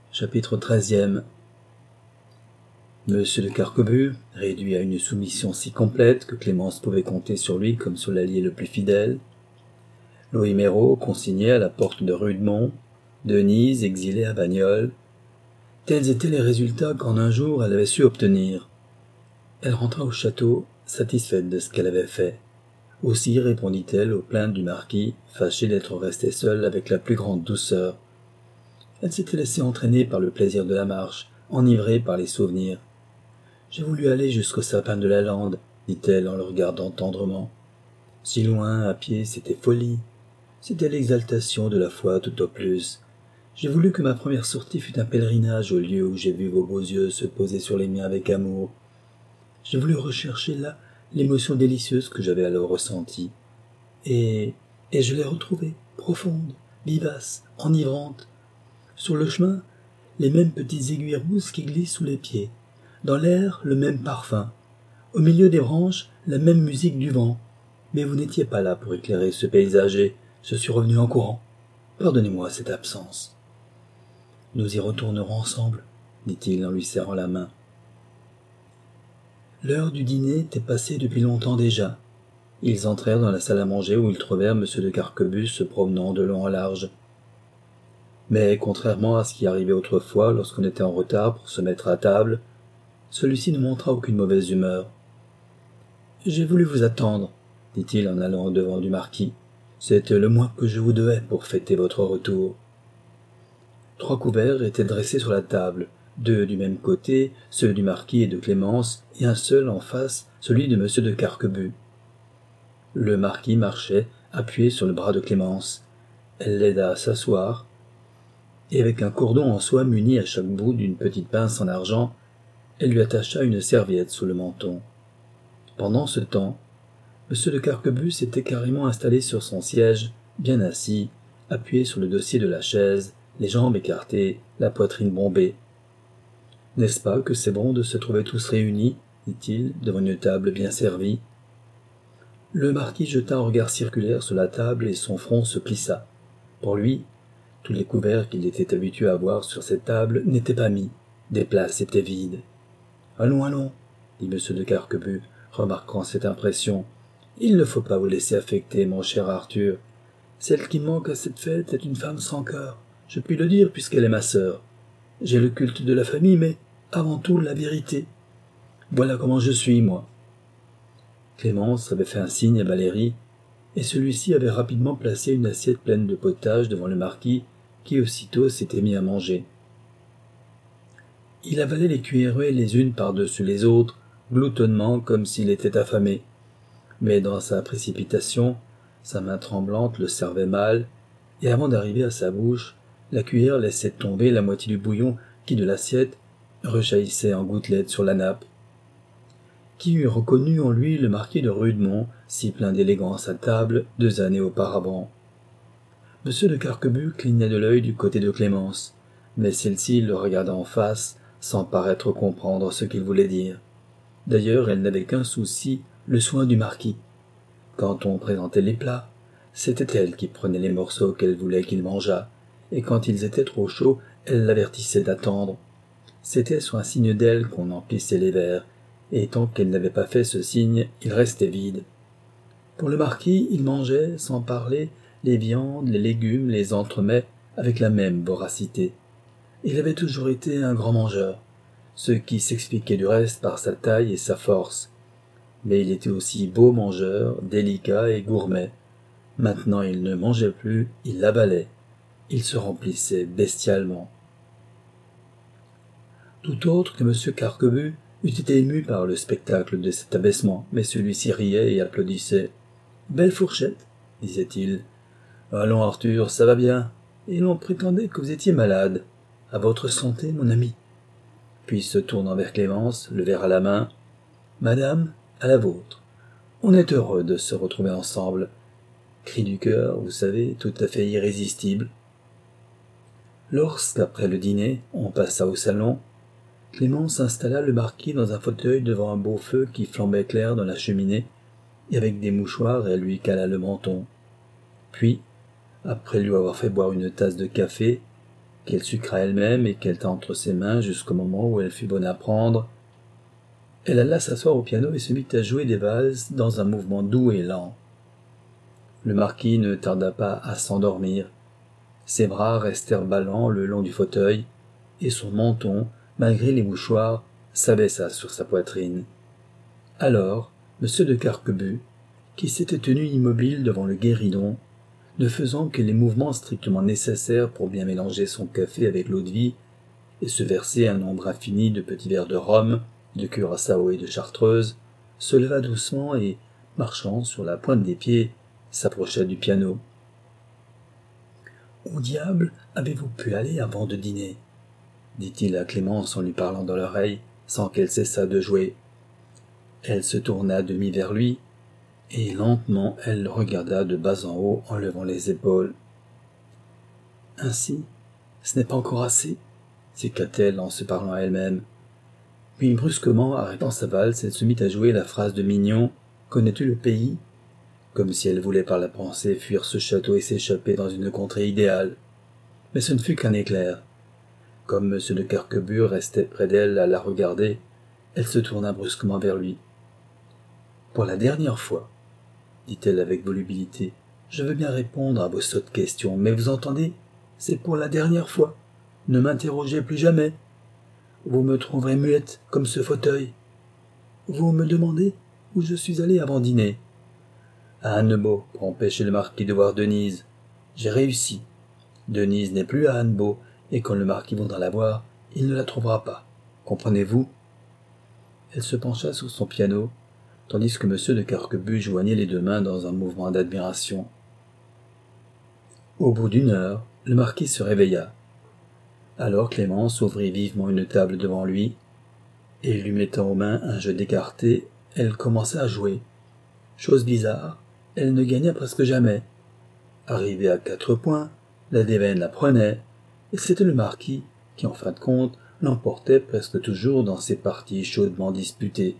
Chapitre 13. Monsieur de Carquebus, réduit à une soumission si complète que Clémence pouvait compter sur lui comme sur l'allié le plus fidèle. Louis Méreau, consigné à la porte de Rudemont. Denise, exilée à Bagnoles. Tels étaient les résultats qu'en un jour elle avait su obtenir. Elle rentra au château, satisfaite de ce qu'elle avait fait. Aussi répondit-elle aux plaintes du marquis, fâché d'être restée seule avec la plus grande douceur. Elle s'était laissée entraîner par le plaisir de la marche, enivrée par les souvenirs. « J'ai voulu aller jusqu'au sapin de la lande, dit-elle en le regardant tendrement. Si loin, à pied, c'était folie. C'était l'exaltation de la foi tout au plus. J'ai voulu que ma première sortie fût un pèlerinage au lieu où j'ai vu vos beaux yeux se poser sur les miens avec amour. J'ai voulu rechercher là l'émotion délicieuse que j'avais alors ressentie. Et je l'ai retrouvée, profonde, vivace, enivrante. Sur le chemin, les mêmes petites aiguilles rousses qui glissent sous les pieds. Dans l'air, le même parfum. Au milieu des branches, la même musique du vent. Mais vous n'étiez pas là pour éclairer ce paysage et je suis revenu en courant. Pardonnez-moi cette absence. Nous y retournerons ensemble, dit-il en lui serrant la main. L'heure du dîner était passée depuis longtemps déjà. Ils entrèrent dans la salle à manger où ils trouvèrent M. de Carquebus se promenant de long en large. Mais contrairement à ce qui arrivait autrefois lorsqu'on était en retard pour se mettre à table, celui-ci ne montra aucune mauvaise humeur. « J'ai voulu vous attendre, dit-il en allant au-devant du marquis. C'était le moins que je vous devais pour fêter votre retour. » 3 couverts étaient dressés sur la table, 2 du même côté, ceux du marquis et de Clémence, et un seul en face, celui de M. de Carquebus. Le marquis marchait, appuyé sur le bras de Clémence. Elle l'aida à s'asseoir, et avec un cordon en soie muni à chaque bout d'une petite pince en argent, elle lui attacha une serviette sous le menton. Pendant ce temps, M. de Carquebus s'était carrément installé sur son siège, bien assis, appuyé sur le dossier de la chaise, les jambes écartées, la poitrine bombée. « N'est-ce pas que c'est bon de se trouver tous réunis ?» dit-il, devant une table bien servie. Le marquis jeta un regard circulaire sur la table et son front se plissa. Pour lui, tous les couverts qu'il était habitué à voir sur cette table n'étaient pas mis, des places étaient vides. « Allons, allons, dit M. de Carquebus, remarquant cette impression. Il ne faut pas vous laisser affecter, mon cher Arthur. Celle qui manque à cette fête est une femme sans cœur. Je puis le dire puisqu'elle est ma sœur. J'ai le culte de la famille, mais avant tout la vérité. Voilà comment je suis, moi. » Clémence avait fait un signe à Valérie, et celui-ci avait rapidement placé une assiette pleine de potage devant le marquis, qui aussitôt s'était mis à manger. Il avalait les cuillerées les unes par-dessus les autres, gloutonnement comme s'il était affamé. Mais dans sa précipitation, sa main tremblante le servait mal, et avant d'arriver à sa bouche, la cuillère laissait tomber la moitié du bouillon qui, de l'assiette, rejaillissait en gouttelettes sur la nappe. Qui eût reconnu en lui le marquis de Rudemont, si plein d'élégance à table 2 années auparavant? M. de Carquebus clignait de l'œil du côté de Clémence, mais celle-ci le regarda en face, sans paraître comprendre ce qu'il voulait dire. D'ailleurs, elle n'avait qu'un souci, le soin du marquis. Quand on présentait les plats, c'était elle qui prenait les morceaux qu'elle voulait qu'il mangeât, et quand ils étaient trop chauds, elle l'avertissait d'attendre. C'était sur un signe d'elle qu'on emplissait les verres, et tant qu'elle n'avait pas fait ce signe, ils restaient vides. Pour le marquis, il mangeait, sans parler, les viandes, les légumes, les entremets, avec la même voracité. Il avait toujours été un grand mangeur, ce qui s'expliquait du reste par sa taille et sa force. Mais il était aussi beau mangeur, délicat et gourmet. Maintenant il ne mangeait plus, il avalait. Il se remplissait bestialement. Tout autre que M. Carquebus eût été ému par le spectacle de cet abaissement, mais celui-ci riait et applaudissait. « Belle fourchette, » disait-il. « Allons, Arthur, ça va bien. Et l'on prétendait que vous étiez malade. À votre santé, mon ami. » Puis se tournant vers Clémence, le verre à la main. « Madame, à la vôtre. On est heureux de se retrouver ensemble. » Cri du cœur, vous savez, tout à fait irrésistible. Lorsqu'après le dîner, on passa au salon, Clémence installa le marquis dans un fauteuil devant un beau feu qui flambait clair dans la cheminée, et avec des mouchoirs elle lui cala le menton. Puis, après lui avoir fait boire une tasse de café, qu'elle sucra elle-même et qu'elle tint entre ses mains jusqu'au moment où elle fut bonne à prendre, elle alla s'asseoir au piano et se mit à jouer des valses dans un mouvement doux et lent. Le marquis ne tarda pas à s'endormir. Ses bras restèrent ballants le long du fauteuil, et son menton, malgré les mouchoirs, s'abaissa sur sa poitrine. Alors, M. de Carquebus, qui s'était tenu immobile devant le guéridon, ne faisant que les mouvements strictement nécessaires pour bien mélanger son café avec l'eau-de-vie et se verser un nombre infini de petits verres de rhum, de curaçao et de chartreuse, se leva doucement et, marchant sur la pointe des pieds, s'approcha du piano. « Où diable avez-vous pu aller avant de dîner ?» dit-il à Clémence en lui parlant dans l'oreille, sans qu'elle cessât de jouer. Elle se tourna à demi vers lui, et lentement elle le regarda de bas en haut en levant les épaules. « Ainsi, ce n'est pas encore assez ?» s'écria-t-elle en se parlant à elle-même. Puis brusquement, arrêtant sa valse, elle se mit à jouer la phrase de Mignon « Connais-tu le pays ?» comme si elle voulait par la pensée fuir ce château et s'échapper dans une contrée idéale. Mais ce ne fut qu'un éclair. Comme M. de Carquebus restait près d'elle à la regarder, elle se tourna brusquement vers lui. « Pour la dernière fois, » dit-elle avec volubilité, « je veux bien répondre à vos sottes questions, mais vous entendez, c'est pour la dernière fois. Ne m'interrogez plus jamais. Vous me trouverez muette comme ce fauteuil. Vous me demandez où je suis allé avant dîner. À Annebos, pour empêcher le marquis de voir Denise. J'ai réussi. Denise n'est plus à Annebos, et quand le marquis voudra la voir, il ne la trouvera pas. Comprenez-vous ? » Elle se pencha sur son piano, tandis que M. de Carquebus joignait les deux mains dans un mouvement d'admiration. Au bout d'une heure, le marquis se réveilla. Alors Clémence ouvrit vivement une table devant lui, et lui mettant aux mains un jeu d'écarté, elle commença à jouer. Chose bizarre, elle ne gagna presque jamais. Arrivée à 4 points, la déveine la prenait, et c'était le marquis qui, en fin de compte, l'emportait presque toujours dans ces parties chaudement disputées.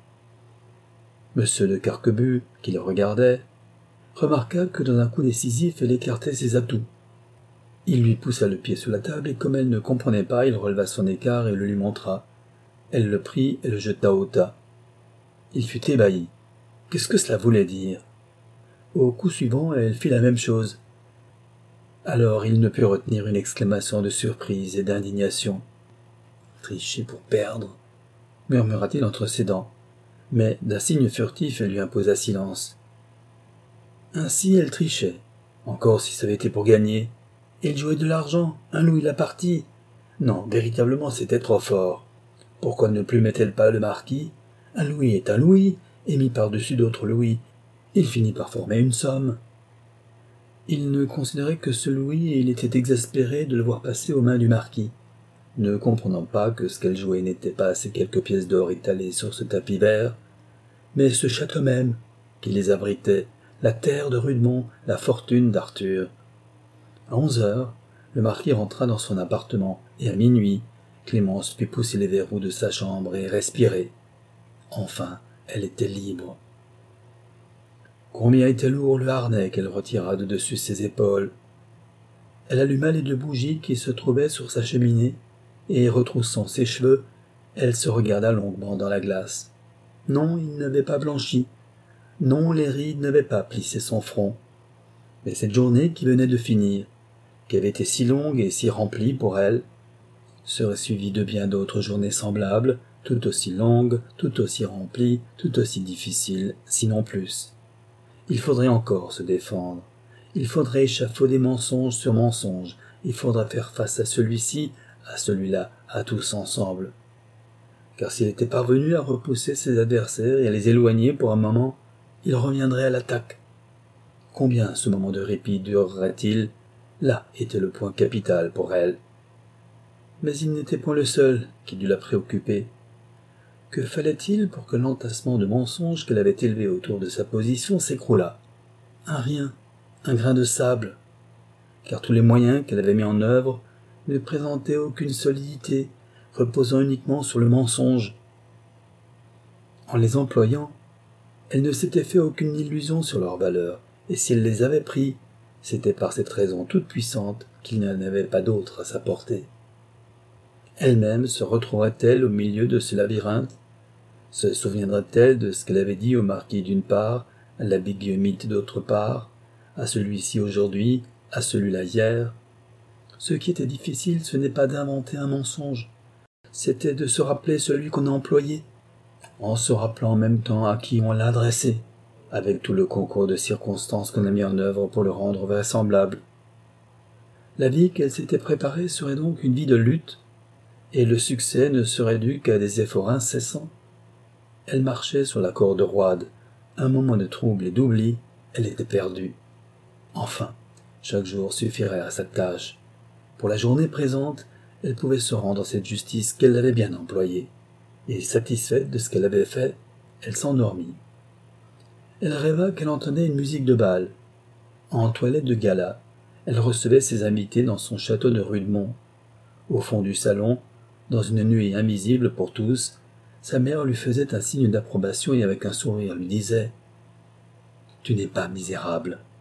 M. de Carquebus, qui le regardait, remarqua que dans un coup décisif elle écartait ses atouts. Il lui poussa le pied sous la table et comme elle ne comprenait pas, il releva son écart et le lui montra. Elle le prit et le jeta au tas. Il fut ébahi. Qu'est-ce que cela voulait dire ? Au coup suivant, elle fit la même chose. Alors il ne put retenir une exclamation de surprise et d'indignation. « Tricher pour perdre » murmura-t-il entre ses dents, mais d'un signe furtif elle lui imposa silence. Ainsi elle trichait, encore si ça avait été pour gagner. Il jouait de l'argent, 1 louis la partie. Non, véritablement c'était trop fort. Pourquoi ne plus met-elle pas le marquis ? 1 louis est 1 louis, et mis par-dessus d'autres louis, il finit par former une somme. Il ne considérait que ce louis et il était exaspéré de le voir passer aux mains du marquis, ne comprenant pas que ce qu'elle jouait n'était pas ces quelques pièces d'or étalées sur ce tapis vert, mais ce château même qui les abritait, la terre de Rudemont, la fortune d'Arthur. À 11 heures, le marquis rentra dans son appartement, et à minuit, Clémence put pousser les verrous de sa chambre et respirer. Enfin, elle était libre. Combien était lourd le harnais qu'elle retira de dessus ses épaules. Elle alluma les 2 bougies qui se trouvaient sur sa cheminée, et retroussant ses cheveux, elle se regarda longuement dans la glace. Non, il n'avait pas blanchi. Non, les rides n'avaient pas plissé son front. Mais cette journée qui venait de finir, qui avait été si longue et si remplie pour elle, serait suivie de bien d'autres journées semblables, tout aussi longues, tout aussi remplies, tout aussi difficiles, sinon plus. Il faudrait encore se défendre. Il faudrait échafauder mensonge sur mensonge. Il faudrait faire face à celui-ci, à celui-là, à tous ensemble. Car s'il était parvenu à repousser ses adversaires et à les éloigner pour un moment, il reviendrait à l'attaque. Combien ce moment de répit durerait-il ? Là était le point capital pour elle. Mais il n'était point le seul qui dut la préoccuper. Que fallait-il pour que l'entassement de mensonges qu'elle avait élevé autour de sa position s'écroulât ? Un rien, un grain de sable, car tous les moyens qu'elle avait mis en œuvre ne présentaient aucune solidité, reposant uniquement sur le mensonge. En les employant, elle ne s'était fait aucune illusion sur leur valeur, et si elle les avait pris, c'était par cette raison toute puissante qu'il n'y en avait pas d'autre à sa portée. Elle-même se retrouverait-elle au milieu de ce labyrinthe? Se souviendrait-elle de ce qu'elle avait dit au marquis d'une part, à l'abbé Guillemette d'autre part, à celui-ci aujourd'hui, à celui-là hier? Ce qui était difficile, ce n'est pas d'inventer un mensonge, c'était de se rappeler celui qu'on a employé, en se rappelant en même temps à qui on l'a adressé, avec tout le concours de circonstances qu'on a mis en œuvre pour le rendre vraisemblable. La vie qu'elle s'était préparée serait donc une vie de lutte, et le succès ne serait dû qu'à des efforts incessants. Elle marchait sur la corde roide. Un moment de trouble et d'oubli, elle était perdue. Enfin, chaque jour suffirait à sa tâche. Pour la journée présente, elle pouvait se rendre à cette justice qu'elle avait bien employée. Et satisfaite de ce qu'elle avait fait, elle s'endormit. Elle rêva qu'elle entendait une musique de bal. En toilette de gala, elle recevait ses invités dans son château de Rudemont. Au fond du salon, dans une nuée invisible pour tous, sa mère lui faisait un signe d'approbation et avec un sourire lui disait « Tu n'es pas misérable.